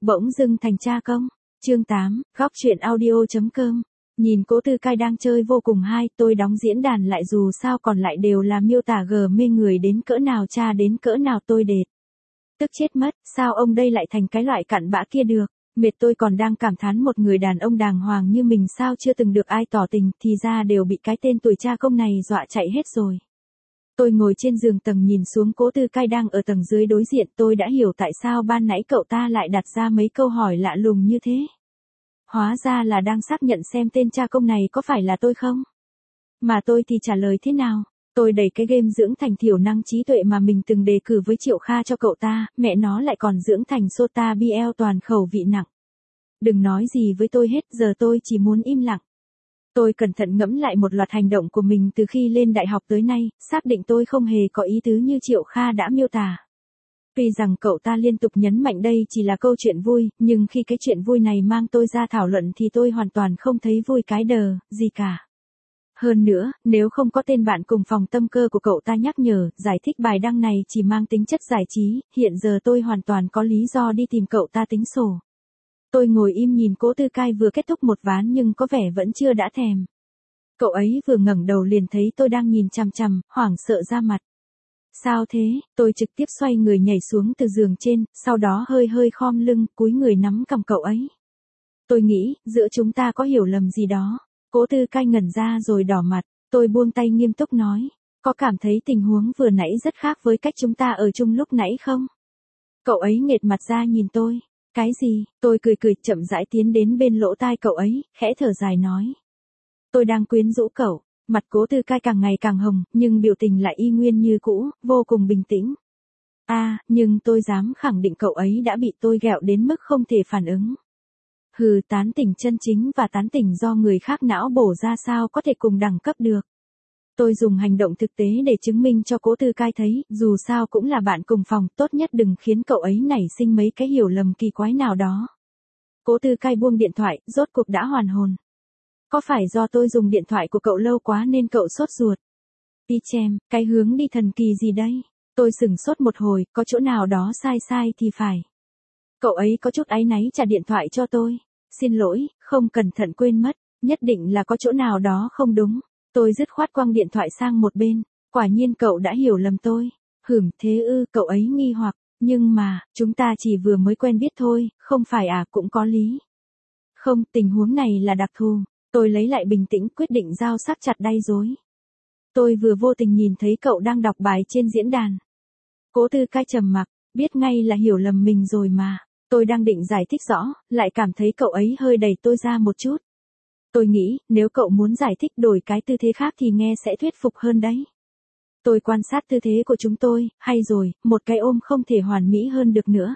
Bỗng dưng thành cha công. Chương 8, góc truyện audio.com. Nhìn Cố Tư Cai đang chơi vô cùng hay, tôi đóng diễn đàn lại dù sao còn lại đều là miêu tả gờ mê người đến cỡ nào cha đến cỡ nào tôi đệt. Tức chết mất, sao ông đây lại thành cái loại cặn bã kia được. Mệt tôi còn đang cảm thán một người đàn ông đàng hoàng như mình sao chưa từng được ai tỏ tình, thì ra đều bị cái tên tuổi cha công này dọa chạy hết rồi. Tôi ngồi trên giường tầng nhìn xuống Cố Tư Cai đang ở tầng dưới đối diện, tôi đã hiểu tại sao ban nãy cậu ta lại đặt ra mấy câu hỏi lạ lùng như thế. Hóa ra là đang xác nhận xem tên cha công này có phải là tôi không? Mà tôi thì trả lời thế nào? Tôi đẩy cái game dưỡng thành thiểu năng trí tuệ mà mình từng đề cử với Triệu Kha cho cậu ta, mẹ nó lại còn dưỡng thành Sota BL toàn khẩu vị nặng. Đừng nói gì với tôi hết, giờ tôi chỉ muốn im lặng. Tôi cẩn thận ngẫm lại một loạt hành động của mình từ khi lên đại học tới nay, xác định tôi không hề có ý tứ như Triệu Kha đã miêu tả. Tuy rằng cậu ta liên tục nhấn mạnh đây chỉ là câu chuyện vui, nhưng khi cái chuyện vui này mang tôi ra thảo luận thì tôi hoàn toàn không thấy vui cái đờ, gì cả. Hơn nữa, nếu không có tên bạn cùng phòng tâm cơ của cậu ta nhắc nhở, giải thích bài đăng này chỉ mang tính chất giải trí, hiện giờ tôi hoàn toàn có lý do đi tìm cậu ta tính sổ. Tôi ngồi im nhìn Cố Tư Cai vừa kết thúc một ván nhưng có vẻ vẫn chưa đã thèm. Cậu ấy vừa ngẩng đầu liền thấy tôi đang nhìn chằm chằm, hoảng sợ ra mặt. Sao thế? Tôi trực tiếp xoay người nhảy xuống từ giường trên, sau đó hơi hơi khom lưng, cúi người nắm cằm cậu ấy. Tôi nghĩ, giữa chúng ta có hiểu lầm gì đó. Cố Tư Cai ngẩn ra rồi đỏ mặt, tôi buông tay nghiêm túc nói. Có cảm thấy tình huống vừa nãy rất khác với cách chúng ta ở chung lúc nãy không? Cậu ấy nghệt mặt ra nhìn tôi. Cái gì? Tôi cười cười chậm rãi tiến đến bên lỗ tai cậu ấy, khẽ thở dài nói. Tôi đang quyến rũ cậu. Mặt Cố Tư Cai càng ngày càng hồng, nhưng biểu tình lại y nguyên như cũ, vô cùng bình tĩnh. Nhưng tôi dám khẳng định cậu ấy đã bị tôi ghẹo đến mức không thể phản ứng. Hừ, tán tỉnh chân chính và tán tỉnh do người khác não bổ ra sao có thể cùng đẳng cấp được. Tôi dùng hành động thực tế để chứng minh cho Cố Tư Cai thấy, dù sao cũng là bạn cùng phòng, tốt nhất đừng khiến cậu ấy nảy sinh mấy cái hiểu lầm kỳ quái nào đó. Cố Tư Cai buông điện thoại, rốt cuộc đã hoàn hồn. Có phải do tôi dùng điện thoại của cậu lâu quá nên cậu sốt ruột? Pichem, cái hướng đi thần kỳ gì đây? Tôi sửng sốt một hồi, có chỗ nào đó sai thì phải. Cậu ấy có chút áy náy trả điện thoại cho tôi. Xin lỗi, không cẩn thận quên mất, nhất định là có chỗ nào đó không đúng. Tôi dứt khoát quăng điện thoại sang một bên. Quả nhiên cậu đã hiểu lầm tôi. Thế ư, cậu ấy nghi hoặc, nhưng mà, chúng ta chỉ vừa mới quen biết thôi, không phải à, cũng có lý. Không, tình huống này là đặc thù. Tôi lấy lại bình tĩnh quyết định giao sắc chặt đay dối. Tôi vừa vô tình nhìn thấy cậu đang đọc bài trên diễn đàn. Cố Tư Cai trầm mặc, biết ngay là hiểu lầm mình rồi mà. Tôi đang định giải thích rõ, lại cảm thấy cậu ấy hơi đẩy tôi ra một chút. Tôi nghĩ, nếu cậu muốn giải thích đổi cái tư thế khác thì nghe sẽ thuyết phục hơn đấy. Tôi quan sát tư thế của chúng tôi, hay rồi, một cái ôm không thể hoàn mỹ hơn được nữa.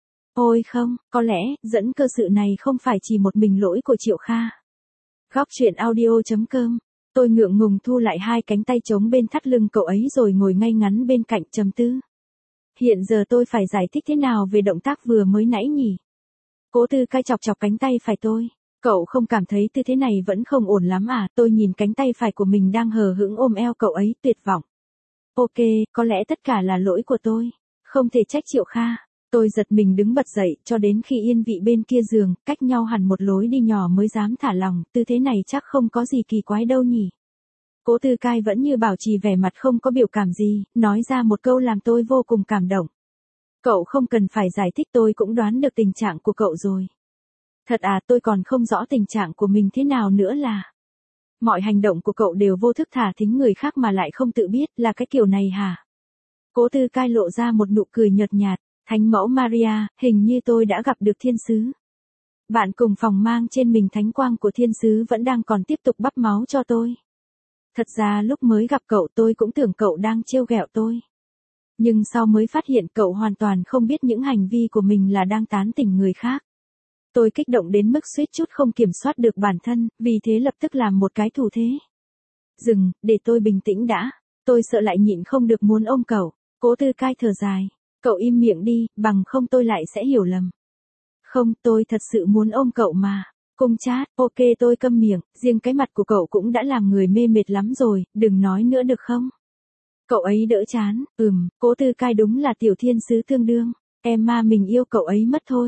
Ôi không, có lẽ, dẫn cơ sự này không phải chỉ một mình lỗi của Triệu Kha. Góc truyện audio.com. Tôi ngượng ngùng thu lại hai cánh tay chống bên thắt lưng cậu ấy rồi ngồi ngay ngắn bên cạnh trầm tư. Hiện giờ tôi phải giải thích thế nào về động tác vừa mới nãy nhỉ? Cố Tư Cai chọc chọc cánh tay phải tôi. Cậu không cảm thấy tư thế này vẫn không ổn lắm à? Tôi nhìn cánh tay phải của mình đang hờ hững ôm eo cậu ấy, tuyệt vọng. Ok, có lẽ tất cả là lỗi của tôi. Không thể trách Triệu Kha. Tôi giật mình đứng bật dậy, cho đến khi yên vị bên kia giường, cách nhau hẳn một lối đi nhỏ mới dám thả lòng, tư thế này chắc không có gì kỳ quái đâu nhỉ. Cố Tư Cai vẫn như bảo trì vẻ mặt không có biểu cảm gì, nói ra một câu làm tôi vô cùng cảm động. Cậu không cần phải giải thích, tôi cũng đoán được tình trạng của cậu rồi. Thật à, tôi còn không rõ tình trạng của mình thế nào nữa là. Mọi hành động của cậu đều vô thức thả thính người khác mà lại không tự biết, là cái kiểu này hả? Cố Tư Cai lộ ra một nụ cười nhợt nhạt. Thánh mẫu Maria, hình như tôi đã gặp được thiên sứ. Bạn cùng phòng mang trên mình thánh quang của thiên sứ vẫn đang còn tiếp tục bắp máu cho tôi. Thật ra lúc mới gặp cậu tôi cũng tưởng cậu đang trêu ghẹo tôi. Nhưng sau mới phát hiện cậu hoàn toàn không biết những hành vi của mình là đang tán tỉnh người khác. Tôi kích động đến mức suýt chút không kiểm soát được bản thân, vì thế lập tức làm một cái thủ thế. Dừng, để tôi bình tĩnh đã. Tôi sợ lại nhịn không được muốn ôm cậu. Cố Tư Cai thở dài. Cậu im miệng đi, bằng không tôi lại sẽ hiểu lầm. Không, tôi thật sự muốn ôm cậu mà. Cung chát, ok tôi câm miệng, riêng cái mặt của cậu cũng đã làm người mê mệt lắm rồi, đừng nói nữa được không? Cậu ấy đỡ chán, Cố Tư Cai đúng là tiểu thiên sứ tương đương. Em mà mình yêu cậu ấy mất thôi.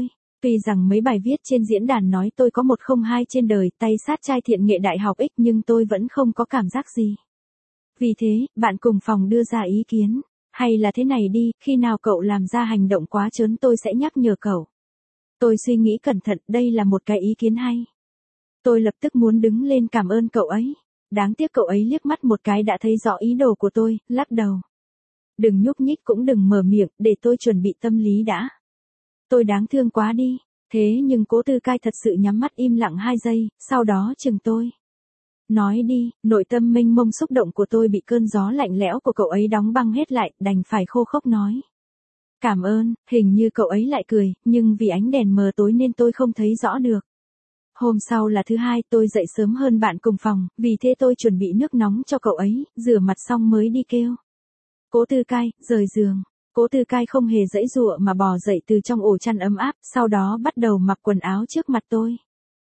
Tuy rằng mấy bài viết trên diễn đàn nói tôi có 102 trên đời, tay sát trai thiện nghệ đại học X, nhưng tôi vẫn không có cảm giác gì. Vì thế, bạn cùng phòng đưa ra ý kiến. Hay là thế này đi, khi nào cậu làm ra hành động quá trớn tôi sẽ nhắc nhở cậu. Tôi suy nghĩ cẩn thận, đây là một cái ý kiến hay. Tôi lập tức muốn đứng lên cảm ơn cậu ấy. Đáng tiếc cậu ấy liếc mắt một cái đã thấy rõ ý đồ của tôi, lắc đầu. Đừng nhúc nhích cũng đừng mở miệng, để tôi chuẩn bị tâm lý đã. Tôi đáng thương quá đi. Thế nhưng Cố Tư Cai thật sự nhắm mắt im lặng 2 giây, sau đó chừng tôi. Nói đi, nội tâm mênh mông xúc động của tôi bị cơn gió lạnh lẽo của cậu ấy đóng băng hết lại, đành phải khô khốc nói. Cảm ơn, hình như cậu ấy lại cười, nhưng vì ánh đèn mờ tối nên tôi không thấy rõ được. Hôm sau là thứ Hai, tôi dậy sớm hơn bạn cùng phòng, vì thế tôi chuẩn bị nước nóng cho cậu ấy, rửa mặt xong mới đi kêu. Cố Tư Cai, rời giường. Cố Tư Cai không hề giãy giụa mà bò dậy từ trong ổ chăn ấm áp, sau đó bắt đầu mặc quần áo trước mặt tôi.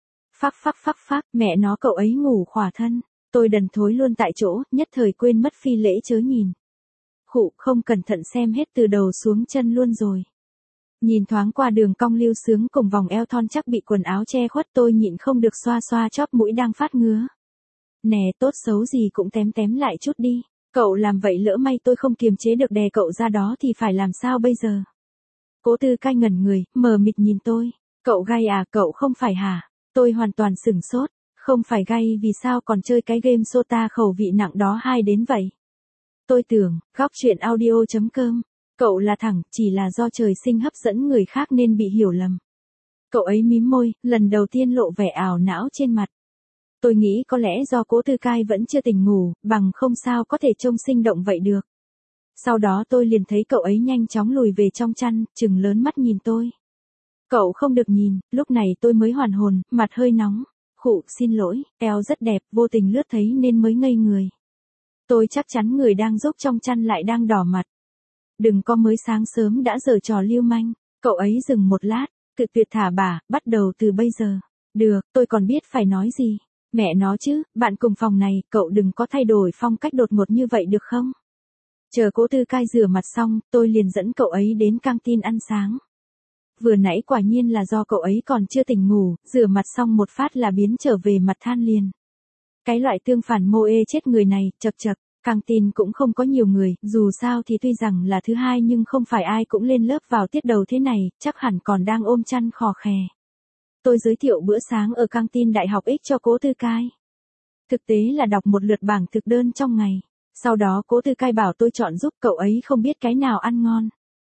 Phắc, mẹ nó cậu ấy ngủ khỏa thân. Tôi đần thối luôn tại chỗ, nhất thời quên mất phi lễ chớ nhìn. Khụ, không cẩn thận xem hết từ đầu xuống chân luôn rồi. Nhìn thoáng qua đường cong lưu sướng cùng vòng eo thon chắc bị quần áo che khuất, tôi nhịn không được xoa xoa chóp mũi đang phát ngứa. Nè, tốt xấu gì cũng tém lại chút đi. Cậu làm vậy lỡ may tôi không kiềm chế được đè cậu ra đó thì phải làm sao bây giờ? Cố Tư Cai ngẩn người, mờ mịt nhìn tôi. Cậu gay à, cậu không phải hả? Tôi hoàn toàn sửng sốt. Không phải gay vì sao còn chơi cái game sota khẩu vị nặng đó hay đến vậy? Tôi tưởng, góc chuyện audio.com. Cậu là thẳng, chỉ là do trời sinh hấp dẫn người khác nên bị hiểu lầm. Cậu ấy mím môi, lần đầu tiên lộ vẻ ảo não trên mặt. Tôi nghĩ có lẽ do Cố Tư Cai vẫn chưa tỉnh ngủ, bằng không sao có thể trông sinh động vậy được. Sau đó tôi liền thấy cậu ấy nhanh chóng lùi về trong chăn, trừng lớn mắt nhìn tôi. Cậu không được nhìn, lúc này tôi mới hoàn hồn, mặt hơi nóng. Khụ, xin lỗi, eo rất đẹp, vô tình lướt thấy nên mới ngây người. Tôi chắc chắn người đang dốc trong chăn lại đang đỏ mặt. Đừng có mới sáng sớm đã giở trò lưu manh. Cậu ấy dừng một lát, cự tuyệt thả bà, bắt đầu từ bây giờ. Được, tôi còn biết phải nói gì. Mẹ nó chứ, bạn cùng phòng này, cậu đừng có thay đổi phong cách đột ngột như vậy được không? Chờ Cố Tư Cai rửa mặt xong, tôi liền dẫn cậu ấy đến căng tin ăn sáng. Vừa nãy quả nhiên là do cậu ấy còn chưa tỉnh ngủ, rửa mặt xong một phát là biến trở về mặt than liền. Cái loại tương phản mô ê chết người này, chật chật, căng tin cũng không có nhiều người, dù sao thì tuy rằng là thứ Hai nhưng không phải ai cũng lên lớp vào tiết đầu thế này, chắc hẳn còn đang ôm chăn khò khè. Tôi giới thiệu bữa sáng ở căng tin Đại học X cho Cố Tư Cai. Thực tế là đọc một lượt bảng thực đơn trong ngày. Sau đó Cố Tư Cai bảo tôi chọn giúp, cậu ấy không biết cái nào ăn ngon.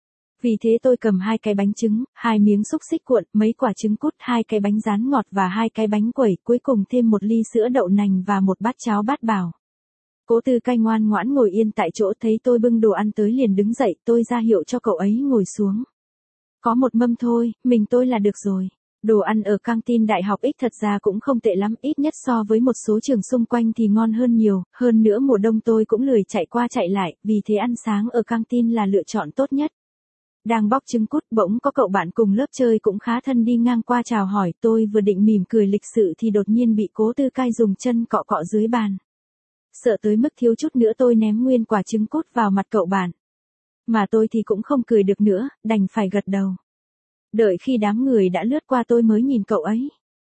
Vì thế tôi cầm 2 cái bánh trứng, 2 miếng xúc xích cuộn, mấy quả trứng cút, 2 cái bánh rán ngọt và 2 cái bánh quẩy, cuối cùng thêm 1 ly sữa đậu nành và 1 bát cháo bát bảo. Cố Tư Cai ngoan ngoãn ngồi yên tại chỗ, thấy tôi bưng đồ ăn tới liền đứng dậy, tôi ra hiệu cho cậu ấy ngồi xuống. Có một mâm thôi, mình tôi là được rồi. Đồ ăn ở căng tin Đại học X thật ra cũng không tệ lắm, ít nhất so với một số trường xung quanh thì ngon hơn nhiều, hơn nữa mùa đông tôi cũng lười chạy qua chạy lại, vì thế ăn sáng ở căng tin là lựa chọn tốt nhất. Đang bóc trứng cút bỗng có cậu bạn cùng lớp chơi cũng khá thân đi ngang qua chào hỏi, tôi vừa định mỉm cười lịch sự thì đột nhiên bị Cố Tư Cai dùng chân cọ cọ dưới bàn. Sợ tới mức thiếu chút nữa tôi ném nguyên quả trứng cút vào mặt cậu bạn. Mà tôi thì cũng không cười được nữa, đành phải gật đầu. Đợi khi đám người đã lướt qua tôi mới nhìn cậu ấy.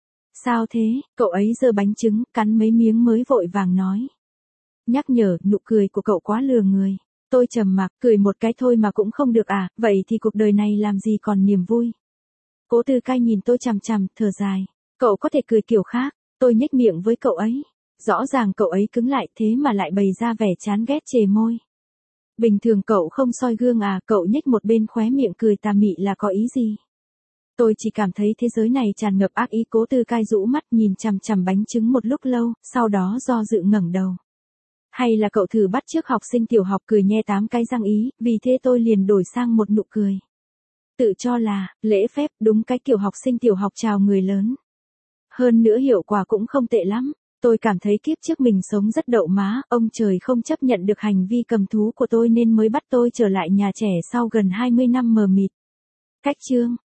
Sao thế, cậu ấy giơ bánh trứng, cắn mấy miếng mới vội vàng nói. Nhắc nhở, nụ cười của cậu quá lừa người. Tôi trầm mặc, cười một cái thôi mà cũng không được à, vậy thì cuộc đời này làm gì còn niềm vui. Cố Tư Cai nhìn tôi chằm chằm, thở dài. Cậu có thể cười kiểu khác, tôi nhếch miệng với cậu ấy. Rõ ràng cậu ấy cứng lại thế mà lại bày ra vẻ chán ghét chề môi. Bình thường cậu không soi gương à, cậu nhếch một bên khóe miệng cười tà mị là có ý gì? Tôi chỉ cảm thấy thế giới này tràn ngập ác ý. Cố Tư Cai rũ mắt nhìn chằm chằm bánh trứng một lúc lâu, sau đó do dự ngẩng đầu. Hay là cậu thử bắt chước học sinh tiểu học cười nhe 8 cái răng ý, vì thế tôi liền đổi sang một nụ cười. Tự cho là, lễ phép, đúng cái kiểu học sinh tiểu học chào người lớn. Hơn nữa hiệu quả cũng không tệ lắm. Tôi cảm thấy kiếp trước mình sống rất đậu má, ông trời không chấp nhận được hành vi cầm thú của tôi nên mới bắt tôi trở lại nhà trẻ sau gần 20 năm mờ mịt. Cách chương